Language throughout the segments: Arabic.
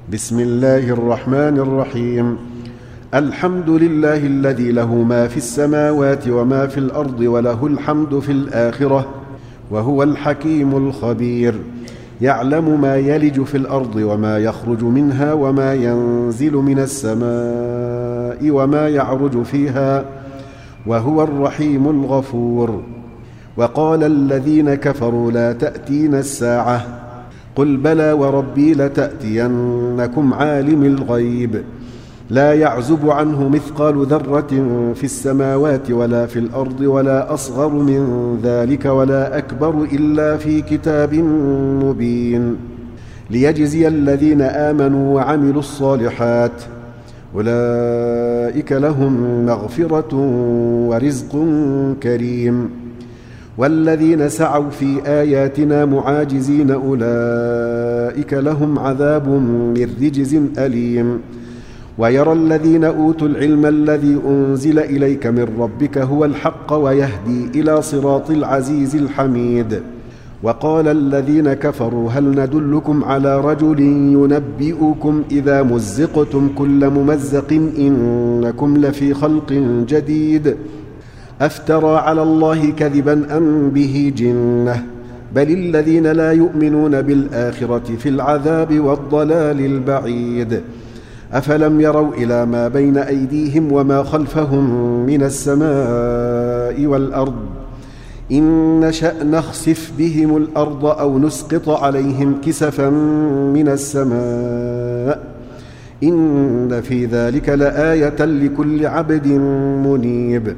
بسم الله الرحمن الرحيم. الحمد لله الذي له ما في السماوات وما في الأرض وله الحمد في الآخرة وهو الحكيم الخبير. يعلم ما يلج في الأرض وما يخرج منها وما ينزل من السماء وما يعرج فيها وهو الرحيم الغفور. وقال الذين كفروا لا تأتينا الساعة قل بلى وربي لتأتينكم عالم الغيب لا يعزب عنه مثقال ذرة في السماوات ولا في الأرض ولا أصغر من ذلك ولا أكبر إلا في كتاب مبين ليجزي الذين آمنوا وعملوا الصالحات أولئك لهم مغفرة ورزق كريم. والذين سعوا في آياتنا معاجزين أولئك لهم عذاب من رجز أليم. ويرى الذين أوتوا العلم الذي أنزل إليك من ربك هو الحق ويهدي إلى صراط العزيز الحميد. وقال الذين كفروا هل ندلكم على رجل ينبئكم إذا مزقتم كل ممزق إنكم لفي خلق جديد أفترى على الله كذبا أم به جنة بل الذين لا يؤمنون بالآخرة في العذاب والضلال البعيد. أفلم يروا إلى ما بين أيديهم وما خلفهم من السماء والأرض إن نشأ نخسف بهم الأرض أو نسقط عليهم كسفا من السماء إن في ذلك لآية لكل عبد منيب.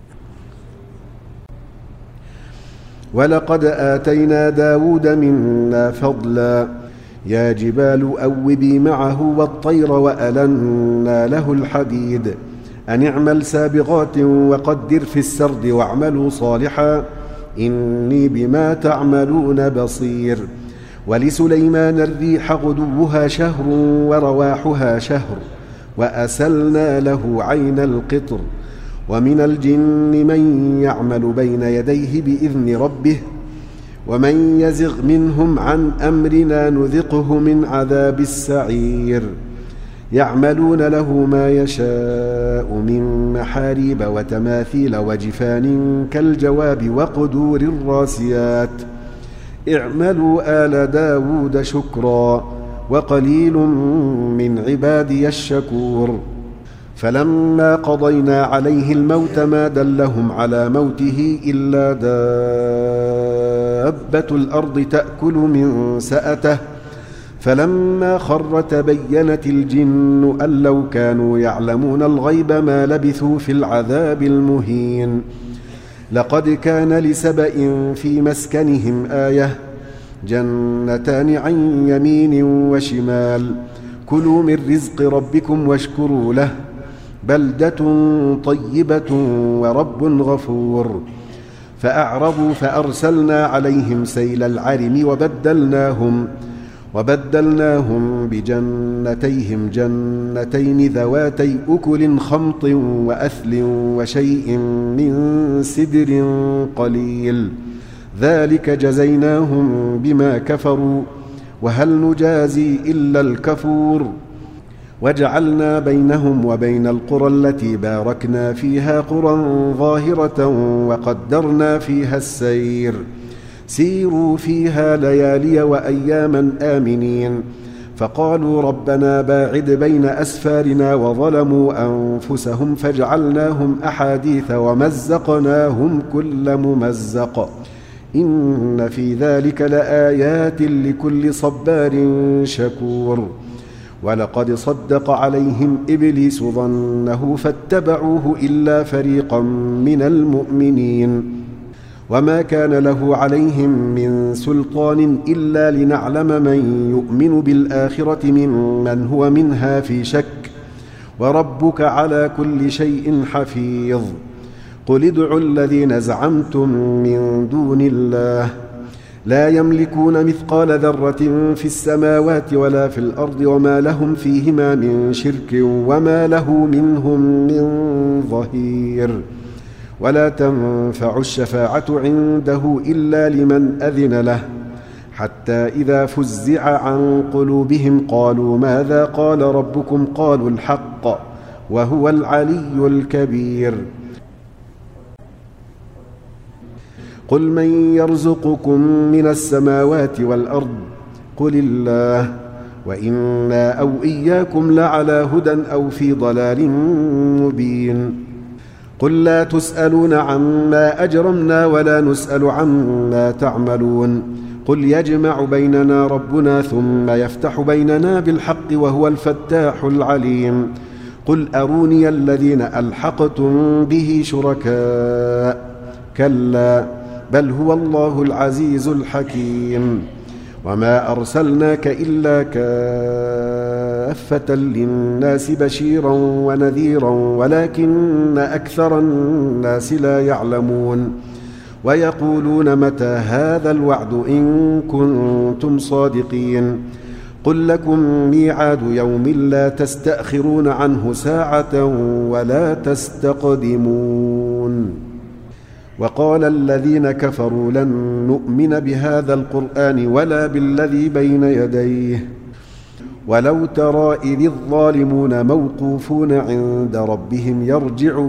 ولقد آتينا داود منا فضلا يا جبال أوبي معه والطير وألنا له الحديد أن اعمل سابغات وقدر في السرد واعملوا صالحا إني بما تعملون بصير. ولسليمان الريح غدوها شهر ورواحها شهر وأسلنا له عين القطر. ومن الجن من يعمل بين يديه بإذن ربه ومن يزغ منهم عن أمرنا نذقه من عذاب السعير. يعملون له ما يشاء من محاريب وتماثيل وجفان كالجواب وقدور الراسيات اعملوا آل داود شكرا وقليل من عبادي الشكور. فلما قضينا عليه الموت ما دلهم على موته إلا دابة الأرض تأكل من سأته فلما خر تبينت الجن أن لو كانوا يعلمون الغيب ما لبثوا في العذاب المهين. لقد كان لسبإ في مسكنهم آية جنتان عن يمين وشمال كلوا من رزق ربكم واشكروا له بلدة طيبة ورب غفور. فأعرضوا فأرسلنا عليهم سيل العرم وبدلناهم بجنتيهم جنتين ذواتي أكل خمط وأثل وشيء من سدر قليل ذلك جزيناهم بما كفروا وهل نجازي إلا الكفور. وجعلنا بينهم وبين القرى التي باركنا فيها قرى ظاهرة وقدرنا فيها السير سيروا فيها ليالي وأياما آمنين. فقالوا ربنا باعد بين أسفارنا وظلموا أنفسهم فجعلناهم أحاديث ومزقناهم كل ممزق إن في ذلك لآيات لكل صبار شكور. ولقد صدق عليهم إبليس ظنه فاتبعوه إلا فريقا من المؤمنين وما كان له عليهم من سلطان إلا لنعلم من يؤمن بالآخرة ممن هو منها في شك وربك على كل شيء حفيظ. قل ادعوا الذين زعمتم من دون الله لا يملكون مثقال ذرة في السماوات ولا في الأرض وما لهم فيهما من شرك وما له منهم من ظهير. ولا تنفع الشفاعة عنده إلا لمن أذن له حتى إذا فزع عن قلوبهم قالوا ماذا قال ربكم قالوا الحق وهو العلي الكبير. قل من يرزقكم من السماوات والأرض قل الله وإنا أو إياكم لعلى هدى أو في ضلال مبين. قل لا تسألون عما أجرمنا ولا نسأل عما تعملون. قل يجمع بيننا ربنا ثم يفتح بيننا بالحق وهو الفتاح العليم. قل أروني الذين ألحقتم به شركاء كلا بل هو الله العزيز الحكيم. وما أرسلناك إلا كافة للناس بشيرا ونذيرا ولكن أكثر الناس لا يعلمون. ويقولون متى هذا الوعد إن كنتم صادقين. قل لكم ميعاد يوم لا تستأخرون عنه ساعة ولا تستقدمون. وقال الذين كفروا لن نؤمن بهذا القرآن ولا بالذي بين يديه ولو ترى إذ الظالمون موقوفون عند ربهم يرجع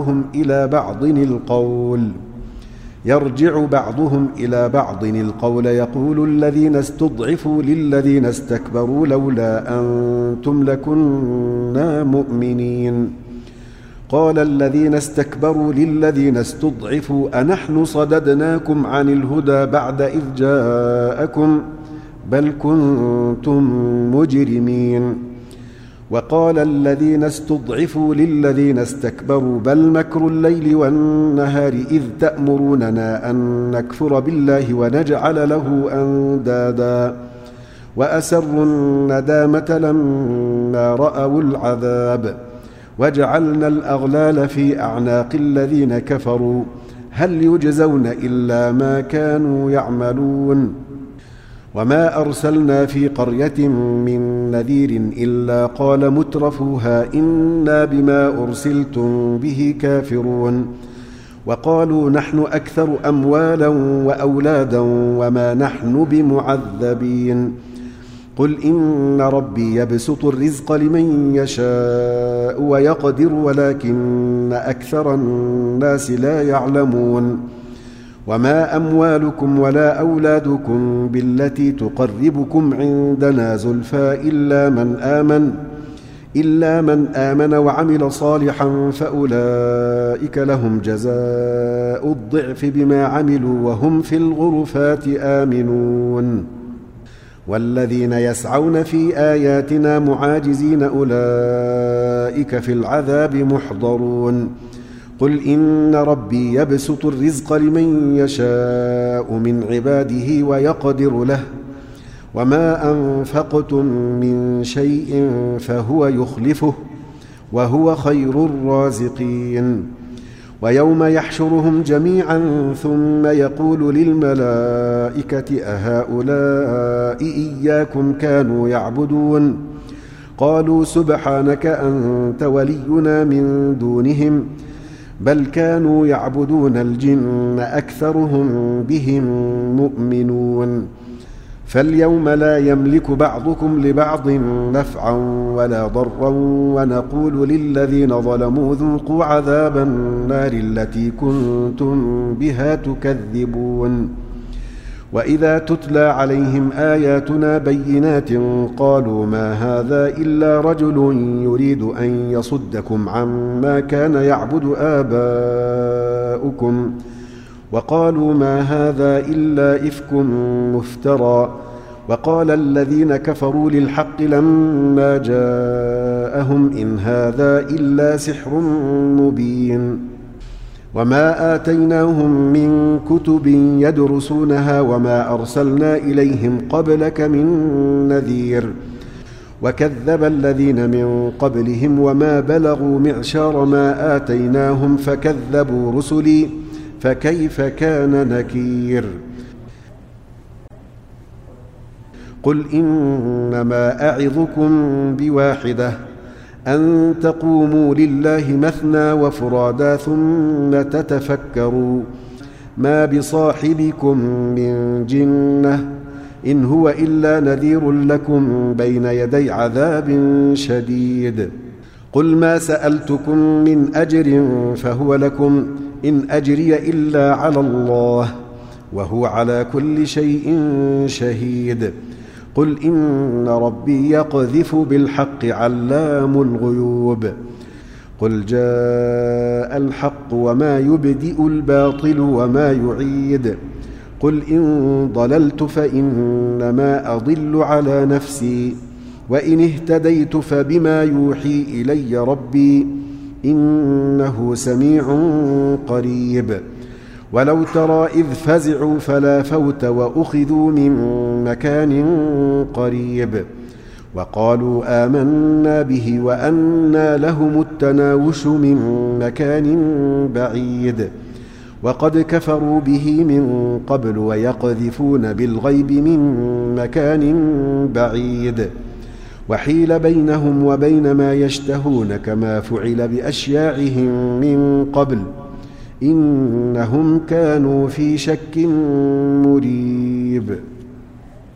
بعضهم إلى بعض القول يقول الذين استضعفوا للذين استكبروا لولا أنتم لكنا مؤمنين. قال الذين استكبروا للذين استضعفوا أنحن صددناكم عن الهدى بعد إذ جاءكم بل كنتم مجرمين. وقال الذين استضعفوا للذين استكبروا بل مكر الليل والنهار إذ تأمروننا أن نكفر بالله ونجعل له أندادا وأسروا الندامة لما رأوا العذاب وجعلنا الأغلال في أعناق الذين كفروا هل يجزون إلا ما كانوا يعملون. وما أرسلنا في قرية من نذير إلا قال مترفوها إنا بما أرسلتم به كافرون. وقالوا نحن أكثر أموالا وأولادا وما نحن بمعذبين. قل إن ربي يبسط الرزق لمن يشاء ويقدر ولكن أكثر الناس لا يعلمون. وما أموالكم ولا أولادكم بالتي تقربكم عندنا زلفى إلا من آمن وعمل صالحا فأولئك لهم جزاء الضعف بما عملوا وهم في الغرفات آمنون. والذين يسعون في آياتنا معاجزين أولئك في العذاب محضرون. قل إن ربي يبسط الرزق لمن يشاء من عباده ويقدر له وما أنفقتم من شيء فهو يخلفه وهو خير الرازقين. ويوم يحشرهم جميعا ثم يقول للملائكة أهؤلاء إياكم كانوا يعبدون قالوا سبحانك أنت ولينا من دونهم بل كانوا يعبدون الجن أكثرهم بهم مؤمنون. فاليوم لا يملك بعضكم لبعض نفعا ولا ضرا ونقول للذين ظلموا ذوقوا عذاب النار التي كنتم بها تكذبون. وإذا تتلى عليهم آياتنا بينات قالوا ما هذا إلا رجل يريد أن يصدكم عما كان يعبد آباؤكم وقالوا ما هذا إلا إفك مفترى. وقال الذين كفروا للحق لما جاءهم إن هذا إلا سحر مبين. وما آتيناهم من كتب يدرسونها وما أرسلنا إليهم قبلك من نذير. وكذب الذين من قبلهم وما بلغوا معشار ما آتيناهم فكذبوا رسلي فكيف كان نكير. قل إنما أعظكم بواحدة أن تقوموا لله مثنى وفرادا ثم تتفكروا ما بصاحبكم من جنة إن هو إلا نذير لكم بين يدي عذاب شديد. قل ما سألتكم من أجر فهو لكم، إن أجري إلا على الله وهو على كل شيء شهيد. قل إن ربي يقذف بالحق علام الغيوب. قل جاء الحق وما يبدئ الباطل وما يعيد. قل إن ضللت فإنما أضل على نفسي، وإن اهتديت فبما يوحي إلي ربي إنه سميع قريب. ولو ترى إذ فزعوا فلا فوت وأخذوا من مكان قريب، وقالوا آمنا به وأنى لهم التناوش من مكان بعيد، وقد كفروا به من قبل ويقذفون بالغيب من مكان بعيد. وحيل بينهم وبين ما يشتهون كما فعل بأشياعهم من قبل إنهم كانوا في شك مريب.